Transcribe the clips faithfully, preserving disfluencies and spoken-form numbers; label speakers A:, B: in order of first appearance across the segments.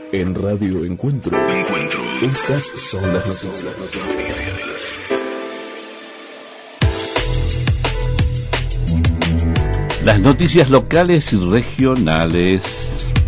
A: En Radio Encuentro.
B: Encuentro.
A: Estas son las noticias.
C: Las noticias locales y regionales.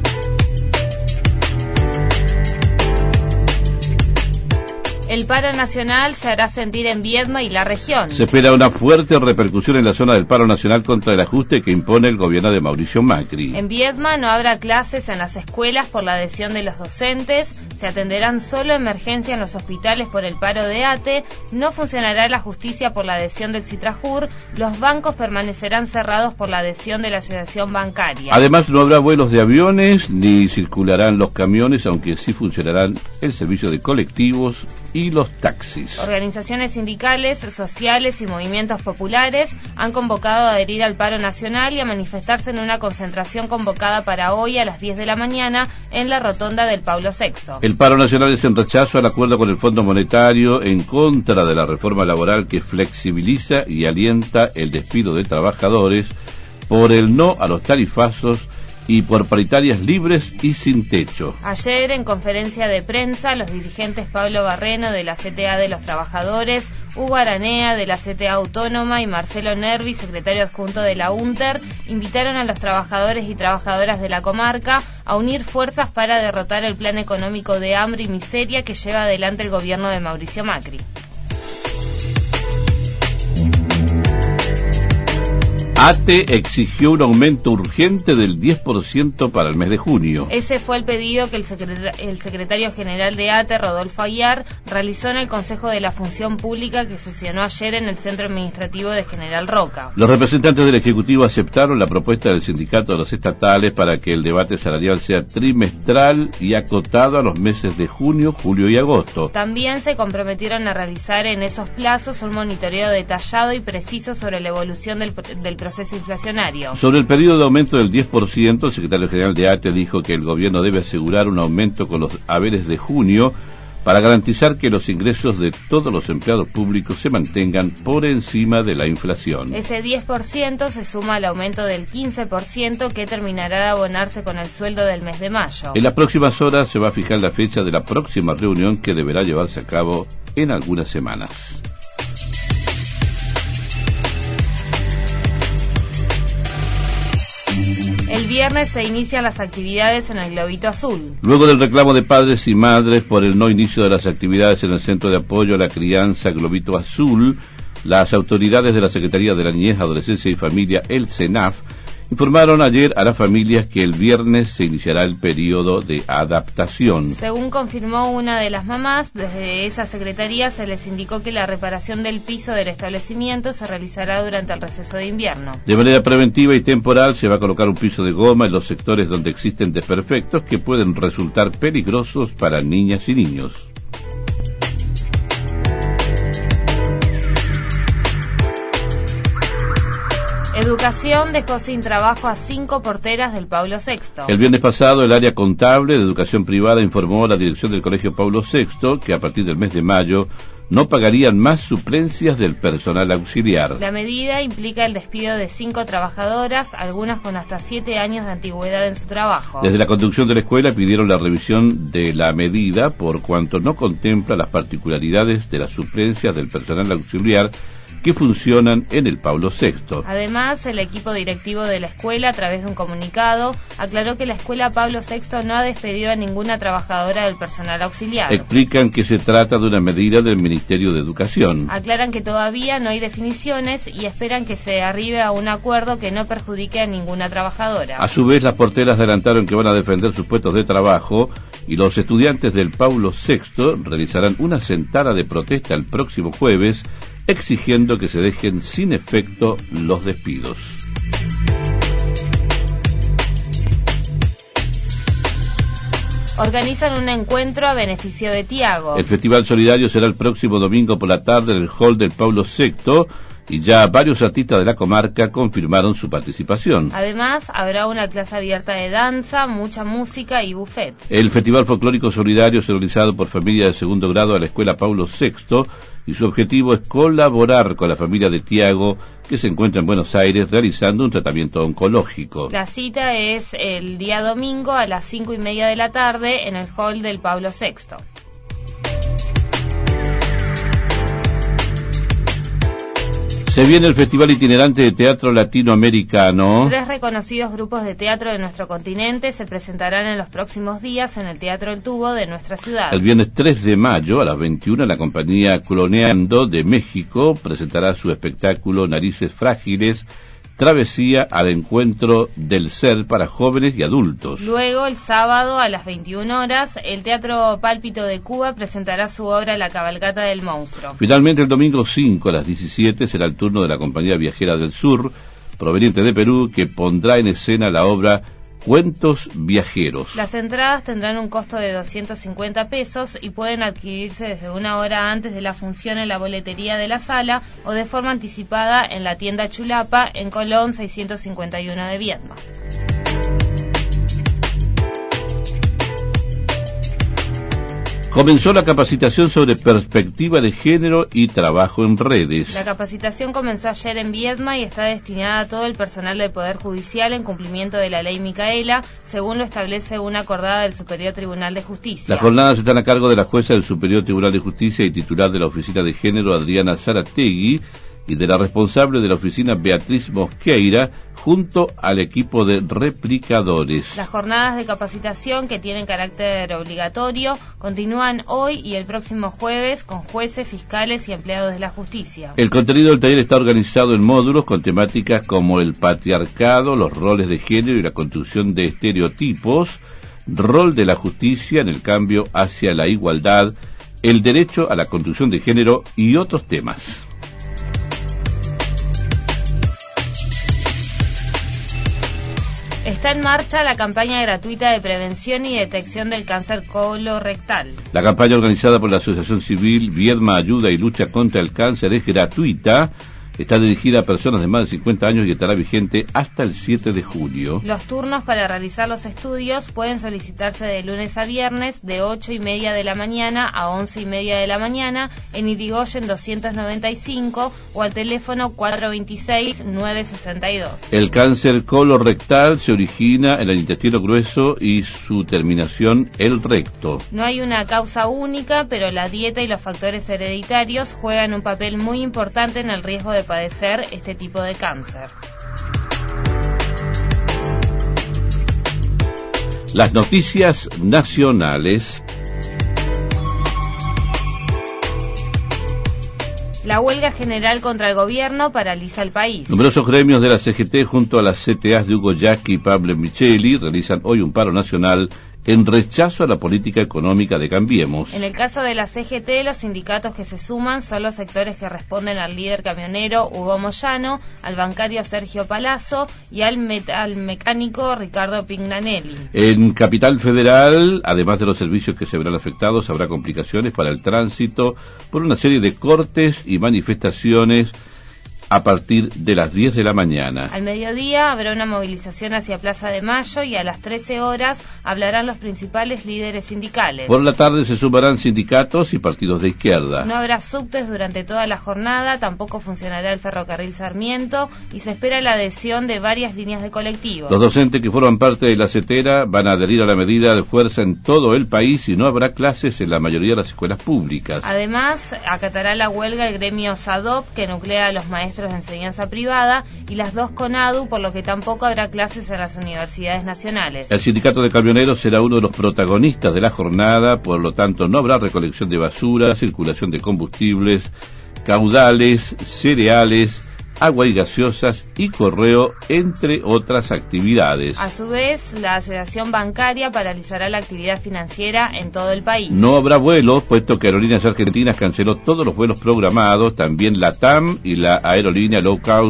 D: El paro nacional se hará sentir en Viedma y la región.
C: Se espera una fuerte repercusión en la zona del paro nacional contra el ajuste que impone el gobierno de Mauricio Macri.
D: En Viedma no habrá clases en las escuelas por la adhesión de los docentes, se atenderán solo emergencia en los hospitales por el paro de A T E, no funcionará la justicia por la adhesión del Citrajur, los bancos permanecerán cerrados por la adhesión de la asociación bancaria.
C: Además no habrá vuelos de aviones ni circularán los camiones, aunque sí funcionarán el servicio de colectivos y los taxis.
D: Organizaciones sindicales, sociales y movimientos populares han convocado a adherir al paro nacional y a manifestarse en una concentración convocada para hoy a las diez de la mañana en la rotonda del Pablo sexto.
C: El paro nacional es en rechazo al acuerdo con el Fondo Monetario, en contra de la reforma laboral que flexibiliza y alienta el despido de trabajadores, por el no a los tarifazos y por paritarias libres y sin techo.
D: Ayer, en conferencia de prensa, los dirigentes Pablo Barreno de la C T A de los Trabajadores, Hugo Aranea de la C T A Autónoma y Marcelo Nervi, secretario adjunto de la UNTER, invitaron a los trabajadores y trabajadoras de la comarca a unir fuerzas para derrotar el plan económico de hambre y miseria que lleva adelante el gobierno de Mauricio Macri.
C: A T E exigió un aumento urgente del diez por ciento para el mes de junio.
D: Ese fue el pedido que el, secret- el secretario general de A T E, Rodolfo Aguiar, realizó en el Consejo de la Función Pública que sesionó ayer en el Centro Administrativo de General Roca.
C: Los representantes del Ejecutivo aceptaron la propuesta del Sindicato de los Estatales para que el debate salarial sea trimestral y acotado a los meses de junio, julio y agosto.
D: También se comprometieron a realizar en esos plazos un monitoreo detallado y preciso sobre la evolución del, del proceso inflacionario.
C: Sobre el periodo de aumento del diez por ciento, el secretario general de A T E dijo que el gobierno debe asegurar un aumento con los haberes de junio para garantizar que los ingresos de todos los empleados públicos se mantengan por encima de la inflación.
D: Ese diez por ciento se suma al aumento del quince por ciento que terminará de abonarse con el sueldo del mes de mayo.
C: En las próximas horas se va a fijar la fecha de la próxima reunión que deberá llevarse a cabo en algunas semanas.
D: El viernes se inician las actividades en el Globito Azul.
C: Luego del reclamo de padres y madres por el no inicio de las actividades en el Centro de Apoyo a la Crianza Globito Azul, las autoridades de la Secretaría de la Niñez, Adolescencia y Familia, el SENAF, informaron ayer a las familias que el viernes se iniciará el periodo de adaptación.
D: Según confirmó una de las mamás, desde esa secretaría se les indicó que la reparación del piso del establecimiento se realizará durante el receso de invierno.
C: De manera preventiva y temporal se va a colocar un piso de goma en los sectores donde existen desperfectos que pueden resultar peligrosos para niñas y niños.
D: Educación dejó sin trabajo a cinco porteras del Pablo sexto.
C: El viernes pasado, el área contable de educación privada informó a la dirección del Colegio Pablo sexto que a partir del mes de mayo no pagarían más suplencias del personal auxiliar.
D: La medida implica el despido de cinco trabajadoras, algunas con hasta siete años de antigüedad en su trabajo.
C: Desde la conducción de la escuela pidieron la revisión de la medida por cuanto no contempla las particularidades de las suplencias del personal auxiliar que funcionan en el Pablo sexto.
D: Además, el equipo directivo de la escuela, a través de un comunicado, aclaró que la escuela Pablo sexto no ha despedido a ninguna trabajadora del personal auxiliar.
C: Explican que se trata de una medida del Ministerio de Educación.
D: Aclaran que todavía no hay definiciones y esperan que se arribe a un acuerdo que no perjudique a ninguna trabajadora.
C: A su vez, las porteras adelantaron que van a defender sus puestos de trabajo y los estudiantes del Pablo sexto realizarán una sentada de protesta el próximo jueves exigiendo que se dejen sin efecto los despidos.
D: Organizan un encuentro a beneficio de Tiago.
C: El Festival Solidario será el próximo domingo por la tarde en el hall del Pablo sexto y ya varios artistas de la comarca confirmaron su participación.
D: Además, habrá una clase abierta de danza, mucha música y buffet.
C: El Festival Folclórico Solidario es organizado por familias de segundo grado de la Escuela Paulo sexto y su objetivo es colaborar con la familia de Tiago, que se encuentra en Buenos Aires realizando un tratamiento oncológico.
D: La cita es el día domingo a las cinco y media de la tarde en el hall del Paulo sexto.
C: Se viene el Festival Itinerante de Teatro Latinoamericano.
D: Tres reconocidos grupos de teatro de nuestro continente se presentarán en los próximos días en el Teatro El Tubo de nuestra ciudad.
C: El viernes tres de mayo a las veintiuna la compañía Cloneando de México presentará su espectáculo Narices Frágiles, travesía al encuentro del ser para jóvenes y adultos.
D: Luego, el sábado a las veintiuna horas, el Teatro Pálpito de Cuba presentará su obra La Cabalgata del Monstruo.
C: Finalmente, el domingo cinco a las diecisiete será el turno de la compañía Viajera del Sur, proveniente de Perú, que pondrá en escena la obra Cuentos Viajeros.
D: Las entradas tendrán un costo de doscientos cincuenta pesos y pueden adquirirse desde una hora antes de la función en la boletería de la sala o de forma anticipada en la tienda Chulapa en Colón seiscientos cincuenta y uno de Viedma.
C: Comenzó la capacitación sobre perspectiva de género y trabajo en redes.
D: La capacitación comenzó ayer en Viedma y está destinada a todo el personal del Poder Judicial en cumplimiento de la Ley Micaela, según lo establece una acordada del Superior Tribunal de Justicia.
C: Las jornadas están a cargo de la jueza del Superior Tribunal de Justicia y titular de la Oficina de Género, Adriana Zarategui, y de la responsable de la oficina, Beatriz Mosqueira, junto al equipo de replicadores.
D: Las jornadas de capacitación, que tienen carácter obligatorio, continúan hoy y el próximo jueves con jueces, fiscales y empleados de la justicia.
C: El contenido del taller está organizado en módulos con temáticas como el patriarcado, los roles de género y la construcción de estereotipos, rol de la justicia en el cambio hacia la igualdad, el derecho a la construcción de género y otros temas.
D: Está en marcha la campaña gratuita de prevención y detección del cáncer colorectal.
C: La campaña organizada por la Asociación Civil Viedma Ayuda y Lucha contra el Cáncer es gratuita. Está dirigida a personas de más de cincuenta años y estará vigente hasta el siete de julio.
D: Los turnos para realizar los estudios pueden solicitarse de lunes a viernes de ocho y media de la mañana a once y media de la mañana en Irigoyen doscientos noventa y cinco o al teléfono cuatro veintiséis, nueve sesenta y dos.
C: El cáncer colorectal se origina en el intestino grueso y su terminación el recto.
D: No hay una causa única, pero la dieta y los factores hereditarios juegan un papel muy importante en el riesgo de padecer este tipo de cáncer.
C: Las noticias nacionales.
D: La huelga general contra el gobierno paraliza el país.
C: Numerosos gremios de la C G T junto a las C T As de Hugo Yaqui y Pablo Micheli realizan hoy un paro nacional en rechazo a la política económica de Cambiemos.
D: En el caso de la C G T, los sindicatos que se suman son los sectores que responden al líder camionero Hugo Moyano, al bancario Sergio Palazzo y al, met- al mecánico Ricardo Pignanelli.
C: En Capital Federal, además de los servicios que se verán afectados, habrá complicaciones para el tránsito por una serie de cortes y manifestaciones a partir de las diez de la mañana.
D: Al mediodía habrá una movilización hacia Plaza de Mayo y a las trece horas hablarán los principales líderes sindicales.
C: Por la tarde se sumarán sindicatos y partidos de izquierda.
D: No habrá subtes durante toda la jornada, tampoco funcionará el ferrocarril Sarmiento y se espera la adhesión de varias líneas de colectivos.
C: Los docentes que forman parte de la CETERA van a adherir a la medida de fuerza en todo el país y no habrá clases en la mayoría de las escuelas públicas.
D: Además, acatará la huelga el gremio SADOP, que nuclea a los maestros de enseñanza privada, y las dos CONADU, por lo que tampoco habrá clases en las universidades nacionales.
C: El sindicato de camioneros será uno de los protagonistas de la jornada, por lo tanto no habrá recolección de basura, circulación de combustibles, caudales, cereales, agua y gaseosas y correo, entre otras actividades.
D: A su vez, la Asociación Bancaria paralizará la actividad financiera en todo el país.
C: No habrá vuelos, puesto que Aerolíneas Argentinas canceló todos los vuelos programados, también la T A M y la aerolínea low cost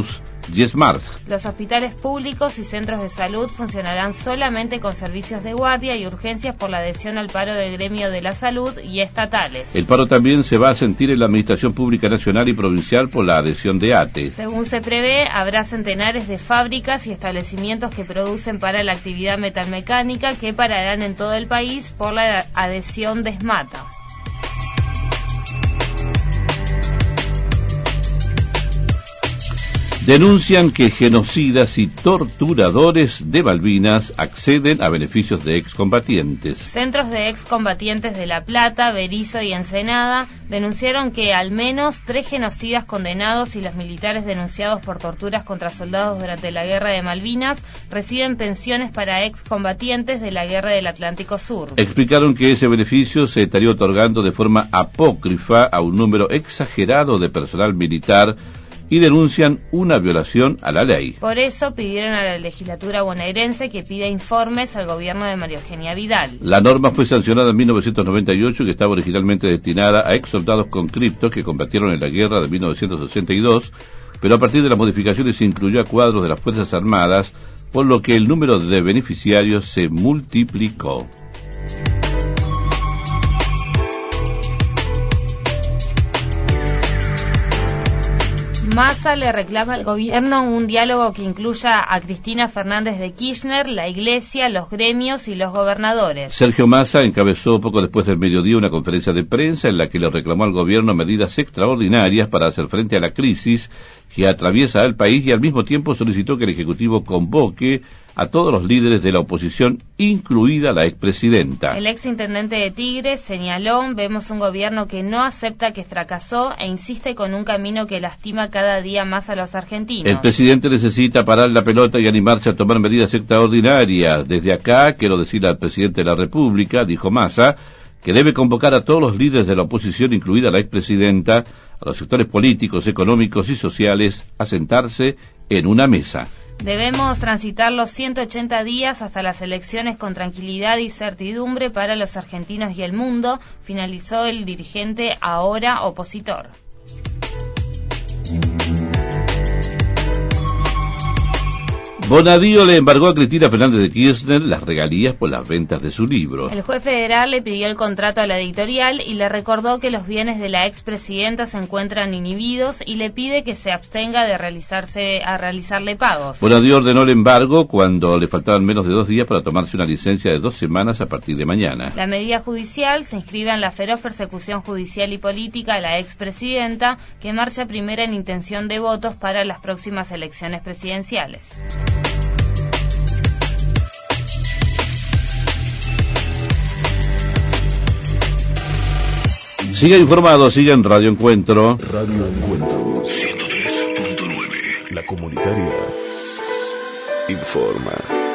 C: YesMart.
D: Los hospitales públicos y centros de salud funcionarán solamente con servicios de guardia y urgencias por la adhesión al paro del gremio de la salud y estatales.
C: El paro también se va a sentir en la Administración Pública Nacional y Provincial por la adhesión de A T E.
D: Según se prevé, habrá centenares de fábricas y establecimientos que producen para la actividad metalmecánica que pararán en todo el país por la adhesión de SMATA.
C: Denuncian que genocidas y torturadores de Malvinas acceden a beneficios de excombatientes.
D: Centros de excombatientes de La Plata, Berisso y Ensenada denunciaron que al menos tres genocidas condenados y los militares denunciados por torturas contra soldados durante la Guerra de Malvinas reciben pensiones para excombatientes de la Guerra del Atlántico Sur.
C: Explicaron que ese beneficio se estaría otorgando de forma apócrifa a un número exagerado de personal militar y denuncian una violación a la ley.
D: Por eso pidieron a la legislatura bonaerense que pida informes al gobierno de María Eugenia Vidal.
C: La norma fue sancionada en mil novecientos noventa y ocho y que estaba originalmente destinada a ex soldados conscriptos que combatieron en la guerra de mil novecientos sesenta y dos, pero a partir de las modificaciones se incluyó a cuadros de las Fuerzas Armadas, por lo que el número de beneficiarios se multiplicó.
D: Massa le reclama al gobierno un diálogo que incluya a Cristina Fernández de Kirchner, la Iglesia, los gremios y los gobernadores.
C: Sergio Massa encabezó poco después del mediodía una conferencia de prensa en la que le reclamó al gobierno medidas extraordinarias para hacer frente a la crisis que atraviesa al país y al mismo tiempo solicitó que el Ejecutivo convoque a todos los líderes de la oposición, incluida la expresidenta.
D: El exintendente de Tigre señaló: vemos un gobierno que no acepta que fracasó e insiste con un camino que lastima cada día más a los argentinos.
C: El presidente necesita parar la pelota y animarse a tomar medidas extraordinarias. Desde acá quiero decirle al presidente de la República, dijo Massa, que debe convocar a todos los líderes de la oposición, incluida la expresidenta, a los sectores políticos, económicos y sociales, a sentarse en una mesa.
D: Debemos transitar los ciento ochenta días hasta las elecciones con tranquilidad y certidumbre para los argentinos y el mundo, finalizó el dirigente ahora opositor.
C: Bonadío le embargó a Cristina Fernández de Kirchner las regalías por las ventas de su libro.
D: El juez federal le pidió el contrato a la editorial y le recordó que los bienes de la expresidenta se encuentran inhibidos y le pide que se abstenga de realizarse a realizarle pagos.
C: Bonadío ordenó el embargo cuando le faltaban menos de dos días para tomarse una licencia de dos semanas a partir de mañana.
D: La medida judicial se inscribe en la feroz persecución judicial y política a la expresidenta, que marcha primera en intención de votos para las próximas elecciones presidenciales.
C: Siga informado, siga en Radio Encuentro.
A: Radio Encuentro ciento tres punto nueve. La comunitaria informa.